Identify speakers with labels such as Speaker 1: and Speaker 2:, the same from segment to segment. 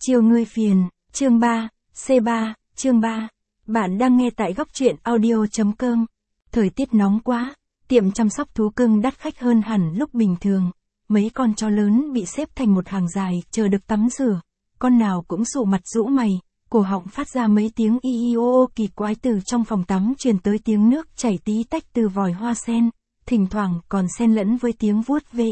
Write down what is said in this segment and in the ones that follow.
Speaker 1: Chiều ngươi phiền, chương 3, C3, chương 3. Bạn đang nghe tại góc truyện audio.com. Thời tiết nóng quá, tiệm chăm sóc thú cưng đắt khách hơn hẳn lúc bình thường. Mấy con chó lớn bị xếp thành một hàng dài, chờ được tắm rửa. Con nào cũng sụ mặt rũ mày, cổ họng phát ra mấy tiếng y y ô ô kỳ quái. Từ trong phòng tắm truyền tới tiếng nước chảy tí tách từ vòi hoa sen, thỉnh thoảng còn xen lẫn với tiếng vuốt ve.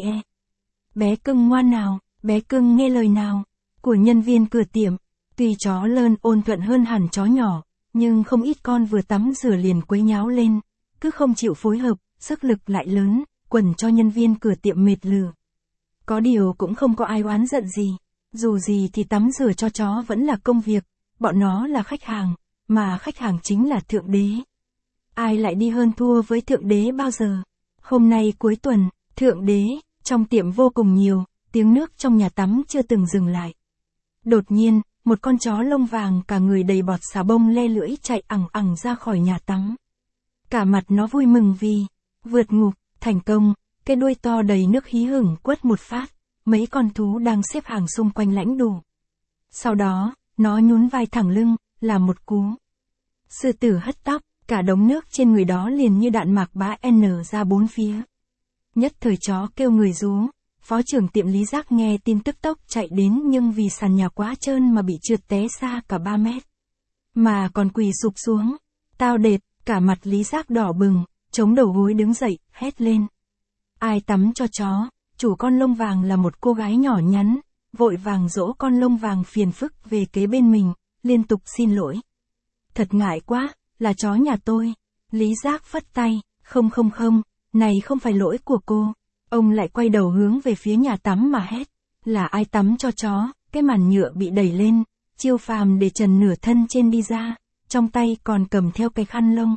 Speaker 1: Bé cưng ngoan nào, bé cưng nghe lời nào, của nhân viên cửa tiệm. Tuy chó lớn ôn thuận hơn hẳn chó nhỏ, nhưng không ít con vừa tắm rửa liền quấy nháo lên, cứ không chịu phối hợp, sức lực lại lớn, quần cho nhân viên cửa tiệm mệt lử. Có điều cũng không có ai oán giận gì, dù gì thì tắm rửa cho chó vẫn là công việc, bọn nó là khách hàng, mà khách hàng chính là Thượng Đế. Ai lại đi hơn thua với Thượng Đế bao giờ? Hôm nay cuối tuần, Thượng Đế, trong tiệm vô cùng nhiều, tiếng nước trong nhà tắm chưa từng dừng lại. Đột nhiên, một con chó lông vàng cả người đầy bọt xà bông le lưỡi chạy ẳng ẳng ra khỏi nhà tắm. Cả mặt nó vui mừng vì vượt ngục, thành công, cái đuôi to đầy nước hí hửng quất một phát, mấy con thú đang xếp hàng xung quanh lãnh đủ. Sau đó, nó nhún vai thẳng lưng, làm một cú sư tử hất tóc, cả đống nước trên người đó liền như đạn mạc bá n ra bốn phía. Nhất thời chó kêu người rú. Phó trưởng tiệm Lý Giác nghe tin tức tốc chạy đến, nhưng vì sàn nhà quá trơn mà bị trượt té xa cả 3 mét. Mà còn quỳ sụp xuống. Tao đệt, cả mặt Lý Giác đỏ bừng, chống đầu gối đứng dậy, hét lên. Ai tắm cho chó? Chủ con lông vàng là một cô gái nhỏ nhắn, vội vàng dỗ con lông vàng phiền phức về kế bên mình, liên tục xin lỗi. Thật ngại quá, là chó nhà tôi. Lý Giác phất tay, không, này không phải lỗi của cô. Ông lại quay đầu hướng về phía nhà tắm mà hét. Là ai tắm cho chó? Cái màn nhựa bị đẩy lên, Chiêu Phàm để trần nửa thân trên đi ra, trong tay còn cầm theo cái khăn lông.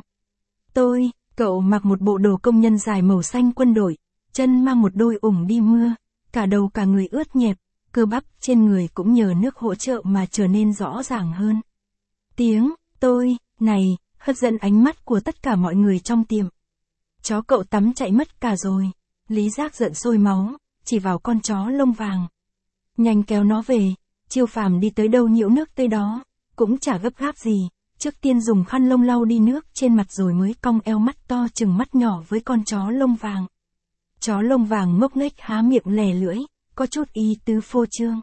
Speaker 1: Cậu mặc một bộ đồ công nhân dài màu xanh quân đội, chân mang một đôi ủng đi mưa, cả đầu cả người ướt nhẹp, cơ bắp trên người cũng nhờ nước hỗ trợ mà trở nên rõ ràng hơn. Tiếng này hấp dẫn ánh mắt của tất cả mọi người trong tiệm. Chó cậu tắm chạy mất cả rồi. Lý Giác giận sôi máu, chỉ vào con chó lông vàng. Nhanh kéo nó về. Chiêu Phàm đi tới đâu nhiễu nước tới đó, cũng chả gấp gáp gì, trước tiên dùng khăn lông lau đi nước trên mặt rồi mới cong eo mắt to chừng mắt nhỏ với con chó lông vàng. Chó lông vàng ngốc nghếch há miệng lè lưỡi, có chút ý tứ phô trương.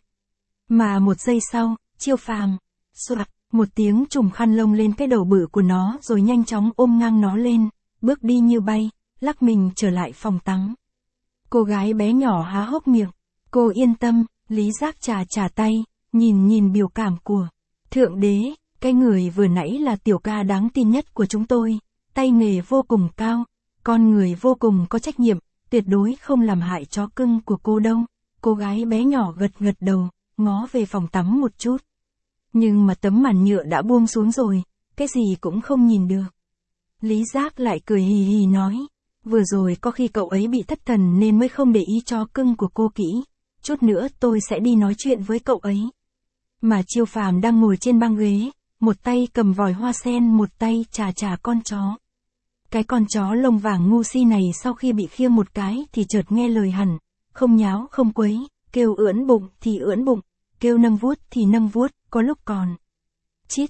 Speaker 1: Mà một giây sau, Chiêu Phàm xoạc một tiếng trùm khăn lông lên cái đầu bự của nó rồi nhanh chóng ôm ngang nó lên, bước đi như bay, lắc mình trở lại phòng tắm. Cô gái bé nhỏ há hốc miệng. Cô yên tâm, Lý Giác chà tay, nhìn biểu cảm của Thượng Đế, cái người vừa nãy là tiểu ca đáng tin nhất của chúng tôi, tay nghề vô cùng cao, con người vô cùng có trách nhiệm, tuyệt đối không làm hại chó cưng của cô đâu. Cô gái bé nhỏ gật đầu, ngó về phòng tắm một chút. Nhưng mà tấm màn nhựa đã buông xuống rồi, cái gì cũng không nhìn được. Lý Giác lại cười hì hì nói. Vừa rồi có khi cậu ấy bị thất thần nên mới không để ý chó cưng của cô kỹ. Chút nữa tôi sẽ đi nói chuyện với cậu ấy. Mà Chiêu Phàm đang ngồi trên băng ghế, một tay cầm vòi hoa sen, một tay chà con chó. Cái con chó lông vàng ngu si này sau khi bị khiêng một cái thì chợt nghe lời hẳn, không nháo không quấy, kêu ưỡn bụng thì ưỡn bụng, kêu nâng vuốt thì nâng vuốt, có lúc còn chít,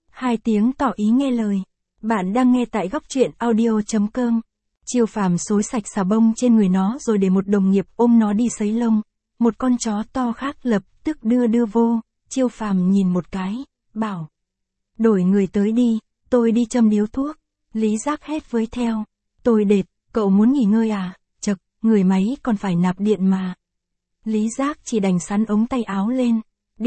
Speaker 1: 2 tiếng tỏ ý nghe lời. Bạn đang nghe tại góc truyện audio.com. Chiêu Phàm xối sạch xà bông trên người nó rồi để một đồng nghiệp ôm nó đi sấy lông. Một con chó to khác lập tức đưa vô. Chiêu Phàm nhìn một cái, bảo. Đổi người tới đi, tôi đi châm điếu thuốc. Lý Giác hét với theo. Tôi đệt, cậu muốn nghỉ ngơi à? Chật, người máy còn phải nạp điện mà. Lý Giác chỉ đành sắn ống tay áo lên.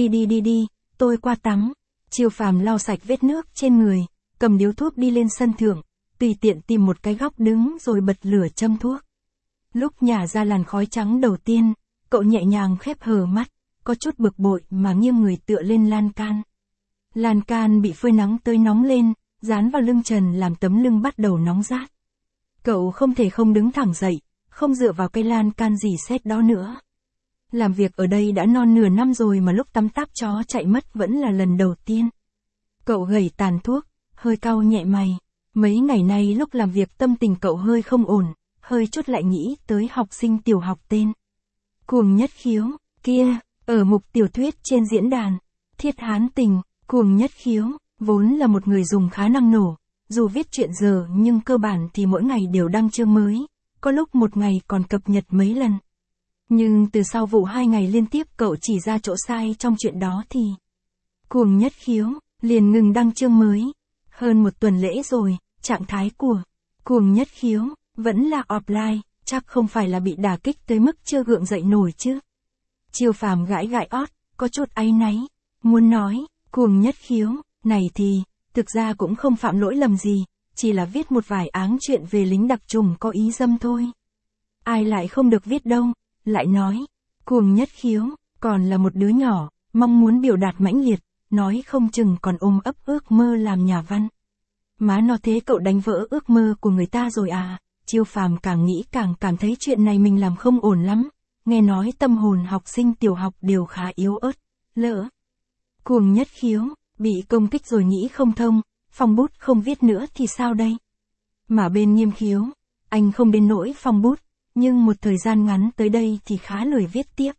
Speaker 1: Đi, tôi qua tắm. Chiêu Phàm lau sạch vết nước trên người, cầm điếu thuốc đi lên sân thượng. Tùy tiện tìm một cái góc đứng rồi bật lửa châm thuốc. Lúc nhả ra làn khói trắng đầu tiên, cậu nhẹ nhàng khép hờ mắt, có chút bực bội mà nghiêng người tựa lên lan can. Lan can bị phơi nắng tới nóng lên, dán vào lưng trần làm tấm lưng bắt đầu nóng rát. Cậu không thể không đứng thẳng dậy, không dựa vào cây lan can gì xét đó nữa. Làm việc ở đây đã non nửa năm rồi mà lúc tắm táp chó chạy mất vẫn là lần đầu tiên. Cậu gẩy tàn thuốc, hơi cau nhẹ mày. Mấy ngày nay lúc làm việc tâm tình cậu hơi không ổn, hơi chút lại nghĩ tới học sinh tiểu học tên Cuồng Nhất Khiếu, kia, ở mục tiểu thuyết trên diễn đàn. Thiết hán tình, Cuồng Nhất Khiếu, vốn là một người dùng khá năng nổ, dù viết chuyện giờ nhưng cơ bản thì mỗi ngày đều đăng chương mới, có lúc một ngày còn cập nhật mấy lần. Nhưng từ sau vụ 2 ngày liên tiếp cậu chỉ ra chỗ sai trong chuyện đó thì Cuồng Nhất Khiếu liền ngừng đăng chương mới. Hơn một tuần lễ rồi, trạng thái của Cuồng Nhất Khiếu vẫn là offline, chắc không phải là bị đả kích tới mức chưa gượng dậy nổi chứ. Chiêu Phàm gãi gãi ót, có chút áy náy, muốn nói, Cuồng Nhất Khiếu này thì thực ra cũng không phạm lỗi lầm gì, chỉ là viết một vài áng chuyện về lính đặc trùng có ý dâm thôi. Ai lại không được viết đâu, lại nói, Cuồng Nhất Khiếu còn là một đứa nhỏ, mong muốn biểu đạt mãnh liệt, nói không chừng còn ôm ấp ước mơ làm nhà văn. Má nó, thế cậu đánh vỡ ước mơ của người ta rồi à? Chiêu Phàm càng nghĩ càng cảm thấy chuyện này mình làm không ổn lắm. Nghe nói tâm hồn học sinh tiểu học đều khá yếu ớt. Lỡ Cuồng Nhất Khiếu bị công kích rồi nghĩ không thông, phong bút không viết nữa thì sao đây? Mà bên Nghiêm Khiếu, anh không đến nỗi phong bút, nhưng một thời gian ngắn tới đây thì khá lười viết tiếp.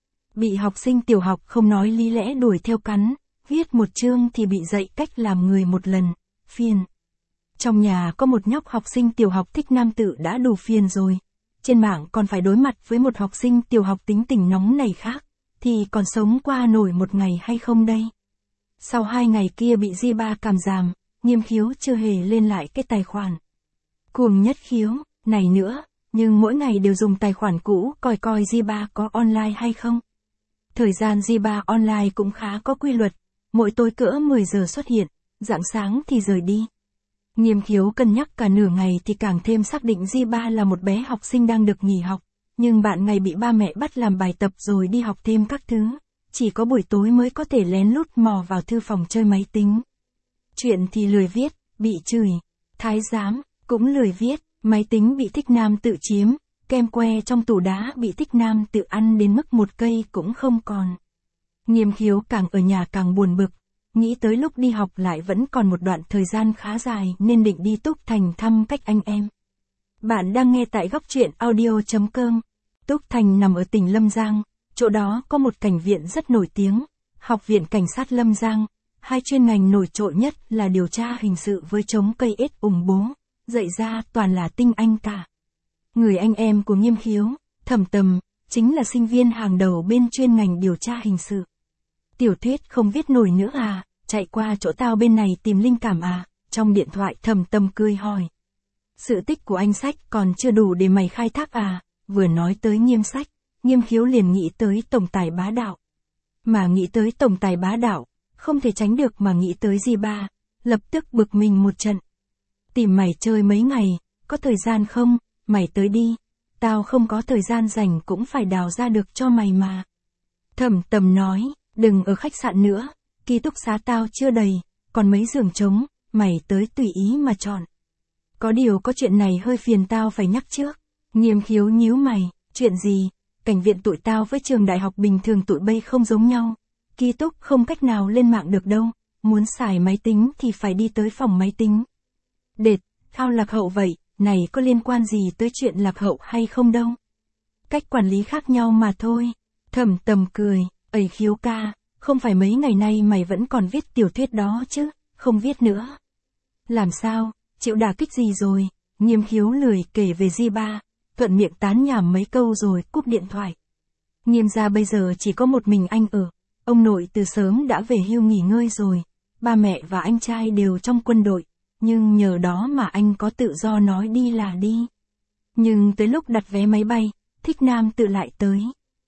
Speaker 1: Bị học sinh tiểu học không nói lý lẽ đuổi theo cắn, viết một chương thì bị dạy cách làm người một lần, phiền. Trong nhà có một nhóc học sinh tiểu học thích nam tự đã đủ phiền rồi. Trên mạng còn phải đối mặt với một học sinh tiểu học tính tình nóng này khác, thì còn sống qua nổi một ngày hay không đây? Sau 2 ngày kia bị Di3 càm giảm, Nghiêm Khiếu chưa hề lên lại cái tài khoản Cuồng Nhất Khiếu này nữa, nhưng mỗi ngày đều dùng tài khoản cũ coi coi Di3 có online hay không. Thời gian Di3 online cũng khá có quy luật, mỗi tối cỡ 10 giờ xuất hiện, rạng sáng thì rời đi. Nghiêm Khiếu cân nhắc cả nửa ngày thì càng thêm xác định Di3 là một bé học sinh đang được nghỉ học, nhưng bạn ngày bị ba mẹ bắt làm bài tập rồi đi học thêm các thứ, chỉ có buổi tối mới có thể lén lút mò vào thư phòng chơi máy tính. Chuyện thì lười viết, bị chửi, thái giám, cũng lười viết, máy tính bị thích nam tự chiếm, kem que trong tủ đá bị thích nam tự ăn đến mức một cây cũng không còn. Nghiêm Khiếu càng ở nhà càng buồn bực, nghĩ tới lúc đi học lại vẫn còn một đoạn thời gian khá dài nên định đi Túc Thành thăm cách anh em. Bạn đang nghe tại góc truyện audio.com. Túc Thành nằm ở tỉnh Lâm Giang, chỗ đó có một cảnh viện rất nổi tiếng, Học viện Cảnh sát Lâm Giang. 2 chuyên ngành nổi trội nhất là điều tra hình sự với chống cây ết ủng bố, dạy ra toàn là tinh anh cả. Người anh em của Nghiêm Khiếu, Thẩm Tầm, chính là sinh viên hàng đầu bên chuyên ngành điều tra hình sự. Tiểu thuyết không viết nổi nữa à, chạy qua chỗ tao bên này tìm linh cảm à? Trong điện thoại Thẩm Tầm cười hỏi. Sự tích của anh sách còn chưa đủ để mày khai thác à? Vừa nói tới Nghiêm sách, Nghiêm Khiếu liền nghĩ tới tổng tài bá đạo. Mà nghĩ tới tổng tài bá đạo, không thể tránh được mà nghĩ tới Di3, lập tức bực mình một trận. Tìm mày chơi mấy ngày, có thời gian không? Mày tới đi, tao không có thời gian rảnh cũng phải đào ra được cho mày mà. Thẩm Tầm nói, đừng ở khách sạn nữa, ký túc xá tao chưa đầy, còn mấy giường trống, mày tới tùy ý mà chọn. Có điều có chuyện này hơi phiền tao phải nhắc trước. Nghiêm Khiếu nhíu mày, chuyện gì? Cảnh viện tụi tao với trường đại học bình thường tụi bay không giống nhau. Ký túc không cách nào lên mạng được đâu, muốn xài máy tính thì phải đi tới phòng máy tính. Đệt, thao lạc hậu vậy, này có liên quan gì tới chuyện lạc hậu hay không đâu. Cách quản lý khác nhau mà thôi. Thẩm Tầm cười, ấy Khiếu ca, không phải mấy ngày nay mày vẫn còn viết tiểu thuyết đó chứ, không viết nữa. Làm sao, chịu đả kích gì rồi? Nghiêm Khiếu lười kể về Di3, thuận miệng tán nhảm mấy câu rồi cúp điện thoại. Nghiêm gia bây giờ chỉ có một mình anh ở, ông nội từ sớm đã về hưu nghỉ ngơi rồi, ba mẹ và anh trai đều trong quân đội, nhưng nhờ đó mà anh có tự do nói đi là đi. Nhưng tới lúc đặt vé máy bay, Thích Nam tự lại tới.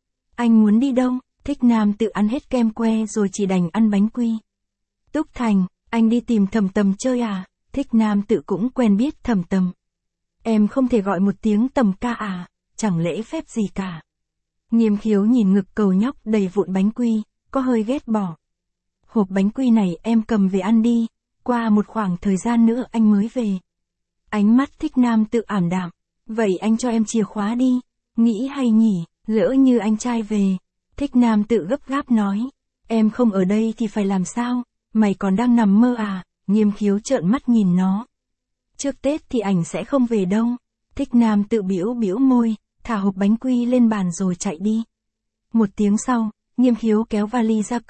Speaker 1: Anh muốn đi đâu? Thích Nam tự ăn hết kem que rồi chỉ đành ăn bánh quy. Túc Thành, anh đi tìm Thẩm Tầm chơi à? Thích Nam tự cũng quen biết Thẩm Tầm. Em không thể gọi một tiếng Tầm ca à? Chẳng lễ phép gì cả. Nghiêm Khiếu nhìn ngực cầu nhóc đầy vụn bánh quy, có hơi ghét bỏ. Hộp bánh quy này em cầm về ăn đi, qua một khoảng thời gian nữa anh mới về. Ánh mắt Thích Nam tự ảm đạm. Vậy anh cho em chìa khóa đi. Nghĩ hay nhỉ, lỡ như anh trai về. Thích Nam tự gấp gáp nói. Em không ở đây thì phải làm sao? Mày còn đang nằm mơ à? Nghiêm Khiếu trợn mắt nhìn nó. Trước Tết thì ảnh sẽ không về đâu. Thích Nam tự bĩu bĩu môi, thả hộp bánh quy lên bàn rồi chạy đi. Một tiếng sau, Nghiêm Khiếu kéo vali ra cửa,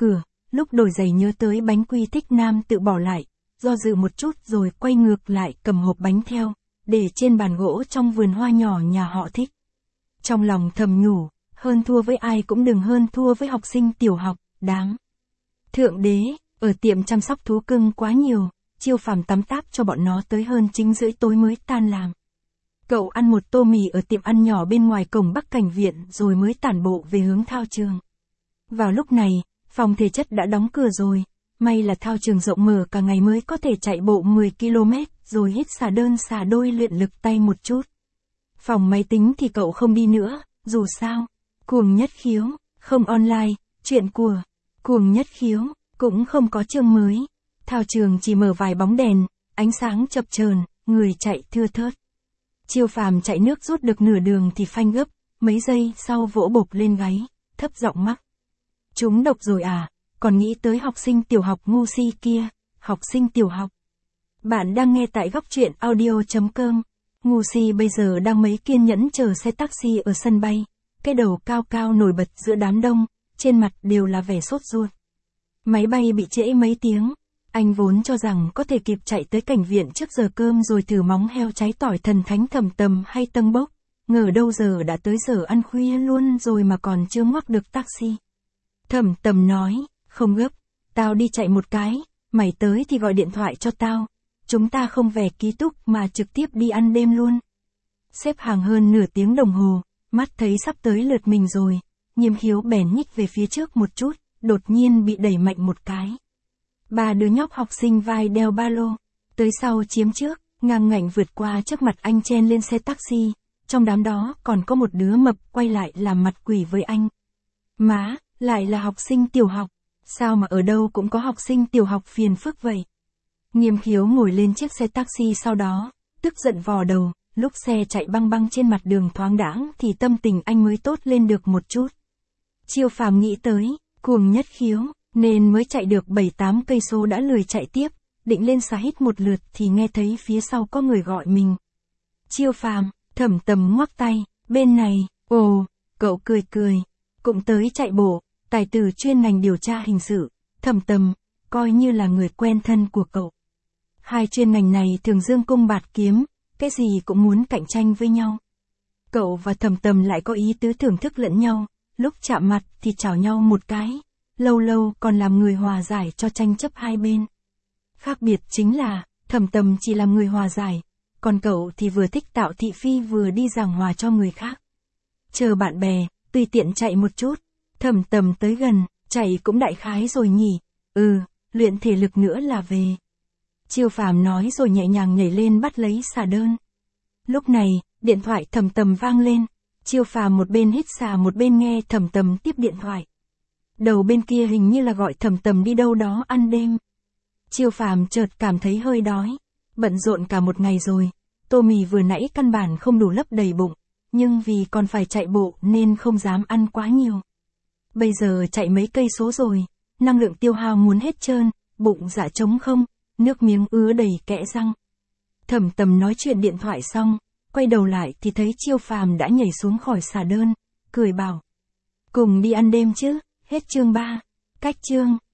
Speaker 1: lúc đổi giày nhớ tới bánh quy thích nam tự bỏ lại, do dự một chút rồi quay ngược lại cầm hộp bánh theo, để trên bàn gỗ trong vườn hoa nhỏ nhà họ thích. Trong lòng thầm nhủ, hơn thua với ai cũng đừng hơn thua với học sinh tiểu học, đáng. Thượng đế, ở tiệm chăm sóc thú cưng quá nhiều, Chiêu Phàm tắm táp cho bọn nó tới hơn 9:30 tối mới tan làm. Cậu ăn một tô mì ở tiệm ăn nhỏ bên ngoài cổng Bắc Cảnh Viện rồi mới tản bộ về hướng thao trường. Vào lúc này, phòng thể chất đã đóng cửa rồi, may là thao trường rộng mở cả ngày mới có thể chạy bộ 10 km rồi hít xả đơn xả đôi luyện lực tay một chút. Phòng máy tính thì cậu không đi nữa, dù sao, Cuồng Nhất Khiếu, không online, chuyện của Cuồng Nhất Khiếu, cũng không có chương mới. Thao trường chỉ mở vài bóng đèn, ánh sáng chập chờn, người chạy thưa thớt. Chiêu Phàm chạy nước rút được nửa đường thì phanh gấp, mấy giây sau vỗ bộp lên gáy, thấp giọng mắc. Chúng độc rồi à, còn nghĩ tới học sinh tiểu học ngu si kia, học sinh tiểu học. Bạn đang nghe tại góc truyện audio.com. Ngu si bây giờ đang mấy kiên nhẫn chờ xe taxi ở sân bay, cái đầu cao cao nổi bật giữa đám đông, trên mặt đều là vẻ sốt ruột. Máy bay bị trễ mấy tiếng, anh vốn cho rằng có thể kịp chạy tới Cảnh Viện trước giờ cơm rồi thử móng heo cháy tỏi thần thánh Thẩm Tầm hay Tân Bốc, ngờ đâu giờ đã tới giờ ăn khuya luôn rồi mà còn chưa ngoắc được taxi. Thẩm Tầm nói, không gấp, tao đi chạy một cái, mày tới thì gọi điện thoại cho tao, chúng ta không về ký túc mà trực tiếp đi ăn đêm luôn. Xếp hàng hơn nửa tiếng đồng hồ, mắt thấy sắp tới lượt mình rồi, Nhiễm Khiếu bèn nhích về phía trước một chút, đột nhiên bị đẩy mạnh một cái. Ba đứa nhóc học sinh vai đeo ba lô, tới sau chiếm trước, ngang ngạnh vượt qua trước mặt anh chen lên xe taxi, trong đám đó còn có một đứa mập quay lại làm mặt quỷ với anh. Má, lại là học sinh tiểu học, sao mà ở đâu cũng có học sinh tiểu học phiền phức vậy. Nhiễm Khiếu ngồi lên chiếc xe taxi sau đó, tức giận vò đầu, lúc xe chạy băng băng trên mặt đường thoáng đãng thì tâm tình anh mới tốt lên được một chút. Chiêu Phàm nghĩ tới, Cuồng Nhất Khiếu, nên mới chạy được 7-8 cây số đã lười chạy tiếp, định lên xà hít một lượt thì nghe thấy phía sau có người gọi mình. Chiêu Phàm, Thẩm Tầm ngoắc tay, bên này, ồ, cậu cười cười, cũng tới chạy bộ, tài tử chuyên ngành điều tra hình sự, Thẩm Tầm, coi như là người quen thân của cậu. Hai chuyên ngành này thường dương cung bạt kiếm, cái gì cũng muốn cạnh tranh với nhau. Cậu và Thẩm Tầm lại có ý tứ thưởng thức lẫn nhau, lúc chạm mặt thì chào nhau một cái, lâu lâu còn làm người hòa giải cho tranh chấp hai bên. Khác biệt chính là, Thẩm Tầm chỉ làm người hòa giải, còn cậu thì vừa thích tạo thị phi vừa đi giảng hòa cho người khác. Chờ bạn bè, tùy tiện chạy một chút, Thẩm Tầm tới gần, chạy cũng đại khái rồi nhỉ, luyện thể lực nữa là về. Chiêu Phàm nói rồi nhẹ nhàng nhảy lên bắt lấy xà đơn. Lúc này, điện thoại Thẩm Tầm vang lên, Chiêu Phàm một bên hít xà một bên nghe Thẩm Tầm tiếp điện thoại. Đầu bên kia hình như là gọi Thẩm Tầm đi đâu đó ăn đêm. Chiêu Phàm chợt cảm thấy hơi đói, bận rộn cả một ngày rồi, tô mì vừa nãy căn bản không đủ lấp đầy bụng, nhưng vì còn phải chạy bộ nên không dám ăn quá nhiều. Bây giờ chạy mấy cây số rồi, năng lượng tiêu hao muốn hết trơn, bụng dạ trống không, nước miếng ứa đầy kẽ răng. Thẩm Tầm nói chuyện điện thoại xong, quay đầu lại thì thấy Chiêu Phàm đã nhảy xuống khỏi xà đơn, cười bảo. Cùng đi ăn đêm chứ, hết chương 3, cách chương.